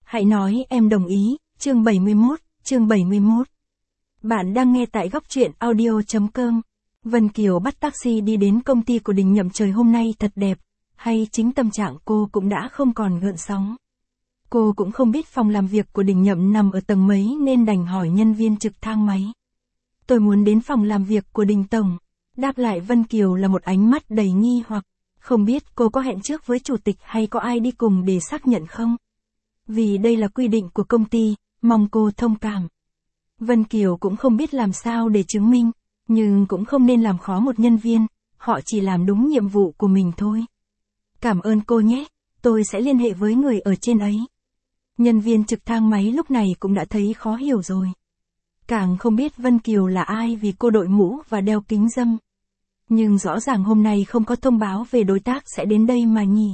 Hãy nói em đồng ý, chương 71. Bạn đang nghe tại góc truyện audio.com. Vân Kiều bắt taxi đi đến công ty của Đình Nhậm. Trời hôm nay thật đẹp, hay chính tâm trạng cô cũng đã không còn gợn sóng. Cô cũng không biết phòng làm việc của Đình Nhậm nằm ở tầng mấy nên đành hỏi nhân viên trực thang máy. Tôi muốn đến phòng làm việc của Đình Tổng. Đáp lại Vân Kiều là một ánh mắt đầy nghi hoặc. Không biết cô có hẹn trước với chủ tịch hay có ai đi cùng để xác nhận không? Vì đây là quy định của công ty, mong cô thông cảm. Vân Kiều cũng không biết làm sao để chứng minh, nhưng cũng không nên làm khó một nhân viên, họ chỉ làm đúng nhiệm vụ của mình thôi. Cảm ơn cô nhé, tôi sẽ liên hệ với người ở trên ấy. Nhân viên trực thang máy lúc này cũng đã thấy khó hiểu rồi. Càng không biết Vân Kiều là ai vì cô đội mũ và đeo kính râm. Nhưng rõ ràng hôm nay không có thông báo về đối tác sẽ đến đây mà nhỉ.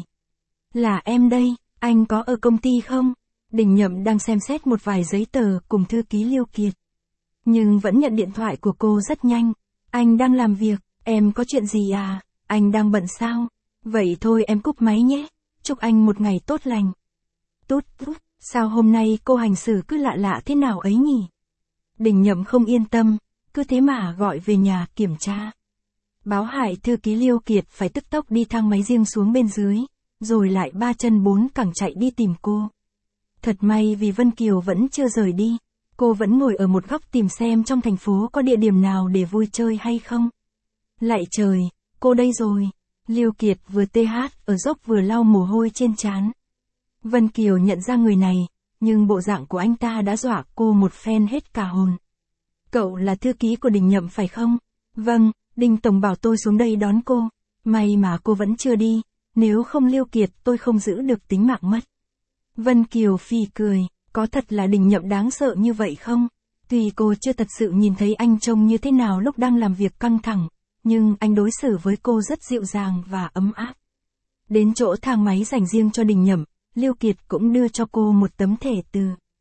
Là em đây, anh có ở công ty không? Đình Nhậm đang xem xét một vài giấy tờ cùng thư ký Liêu Kiệt. Nhưng vẫn nhận điện thoại của cô rất nhanh. Anh đang làm việc, em có chuyện gì à? Anh đang bận sao? Vậy thôi em cúp máy nhé. Chúc anh một ngày tốt lành. Tút, sao hôm nay cô hành xử cứ lạ lạ thế nào ấy nhỉ? Đình Nhậm không yên tâm, cứ thế mà gọi về nhà kiểm tra. Báo hại thư ký Liêu Kiệt phải tức tốc đi thang máy riêng xuống bên dưới, rồi lại 3 chân 4 cẳng chạy đi tìm cô. Thật may vì Vân Kiều vẫn chưa rời đi, cô vẫn ngồi ở một góc tìm xem trong thành phố có địa điểm nào để vui chơi hay không. Lạy trời, cô đây rồi. Liêu Kiệt vừa tê hát ở dốc vừa lau mồ hôi trên trán. Vân Kiều nhận ra người này, nhưng bộ dạng của anh ta đã dọa cô một phen hết cả hồn. Cậu là thư ký của Đình Nhậm phải không? Vâng, Đình Tổng bảo tôi xuống đây đón cô. May mà cô vẫn chưa đi, nếu không Liêu Kiệt tôi không giữ được tính mạng mất. Vân Kiều phì cười, có thật là Đình Nhậm đáng sợ như vậy không? Tuy cô chưa thật sự nhìn thấy anh trông như thế nào lúc đang làm việc căng thẳng, nhưng anh đối xử với cô rất dịu dàng và ấm áp. Đến chỗ thang máy dành riêng cho Đình Nhậm, Liêu Kiệt cũng đưa cho cô một tấm thẻ từ.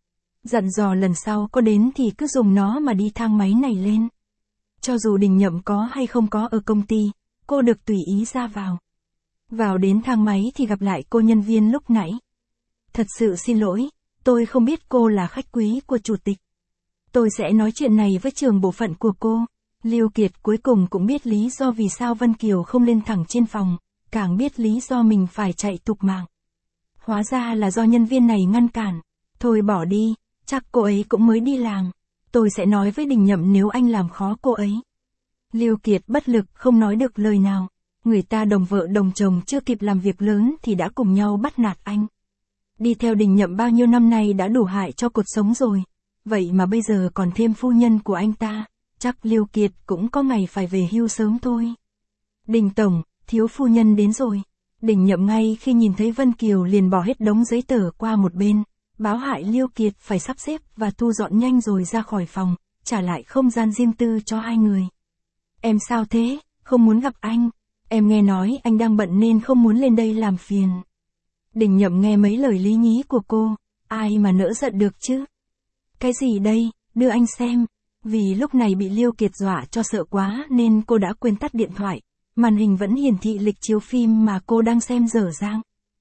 Dặn dò lần sau có đến thì cứ dùng nó mà đi thang máy này lên. Cho dù Đình Nhậm có hay không có ở công ty, cô được tùy ý ra vào. Vào đến thang máy thì gặp lại cô nhân viên lúc nãy. Thật sự xin lỗi, tôi không biết cô là khách quý của chủ tịch. Tôi sẽ nói chuyện này với trưởng bộ phận của cô. Liêu Kiệt cuối cùng cũng biết lý do vì sao Vân Kiều không lên thẳng trên phòng, càng biết lý do mình phải chạy tục mạng. Hóa ra là do nhân viên này ngăn cản. Thôi bỏ đi, chắc cô ấy cũng mới đi làm. Tôi sẽ nói với Đình Nhậm nếu anh làm khó cô ấy. Liêu Kiệt bất lực không nói được lời nào. Người ta đồng vợ đồng chồng chưa kịp làm việc lớn thì đã cùng nhau bắt nạt anh. Đi theo Đình Nhậm bao nhiêu năm nay đã đủ hại cho cuộc sống rồi. Vậy mà bây giờ còn thêm phu nhân của anh ta. Chắc Liêu Kiệt cũng có ngày phải về hưu sớm thôi. Đình Tổng, thiếu phu nhân đến rồi. Đình Nhậm ngay khi nhìn thấy Vân Kiều liền bỏ hết đống giấy tờ qua một bên. Báo hại Liêu Kiệt phải sắp xếp và thu dọn nhanh rồi ra khỏi phòng, trả lại không gian riêng tư cho hai người. Em sao thế, không muốn gặp anh? Em nghe nói anh đang bận nên không muốn lên đây làm phiền. Đình Nhậm nghe mấy lời lý nhí của cô, ai mà nỡ giận được chứ? Cái gì đây, đưa anh xem. Vì lúc này bị Liêu Kiệt dọa cho sợ quá nên cô đã quên tắt điện thoại. Màn hình vẫn hiển thị lịch chiếu phim mà cô đang xem dở dang.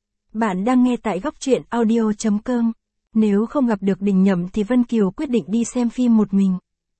Bạn đang nghe tại góc truyện audio.com. Nếu không gặp được Đình Nhậm thì Vân Kiều quyết định đi xem phim một mình.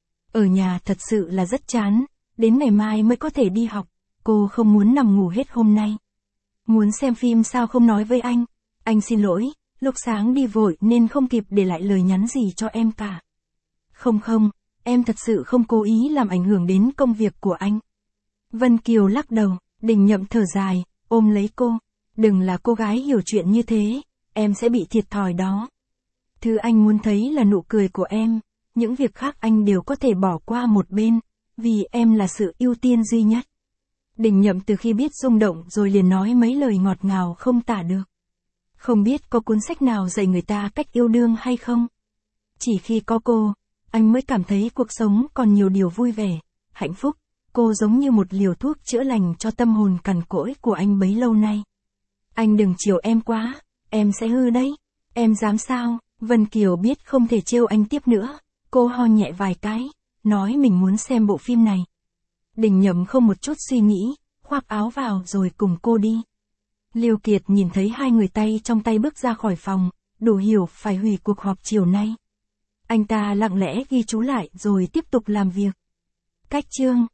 Ở nhà thật sự là rất chán, đến ngày mai mới có thể đi học, cô không muốn nằm ngủ hết hôm nay. Muốn xem phim sao không nói với anh xin lỗi, lúc sáng đi vội nên không kịp để lại lời nhắn gì cho em cả. Không, em thật sự không cố ý làm ảnh hưởng đến công việc của anh. Vân Kiều lắc đầu, Đình Nhậm thở dài, ôm lấy cô. Đừng là cô gái hiểu chuyện như thế, em sẽ bị thiệt thòi đó. Thứ anh muốn thấy là nụ cười của em, những việc khác anh đều có thể bỏ qua một bên, vì em là sự ưu tiên duy nhất. Đình Nhậm từ khi biết rung động rồi liền nói mấy lời ngọt ngào không tả được. Không biết có cuốn sách nào dạy người ta cách yêu đương hay không? Chỉ khi có cô, anh mới cảm thấy cuộc sống còn nhiều điều vui vẻ, hạnh phúc. Cô giống như một liều thuốc chữa lành cho tâm hồn cằn cỗi của anh bấy lâu nay. Anh đừng chiều em quá, em sẽ hư đấy. Em dám sao? Vân Kiều biết không thể trêu anh tiếp nữa. Cô ho nhẹ vài cái, nói mình muốn xem bộ phim này. Đình Nhậm không một chút suy nghĩ, khoác áo vào rồi cùng cô đi. Liêu Kiệt nhìn thấy hai người tay trong tay bước ra khỏi phòng, đủ hiểu phải hủy cuộc họp chiều nay. Anh ta lặng lẽ ghi chú lại rồi tiếp tục làm việc. Cách chương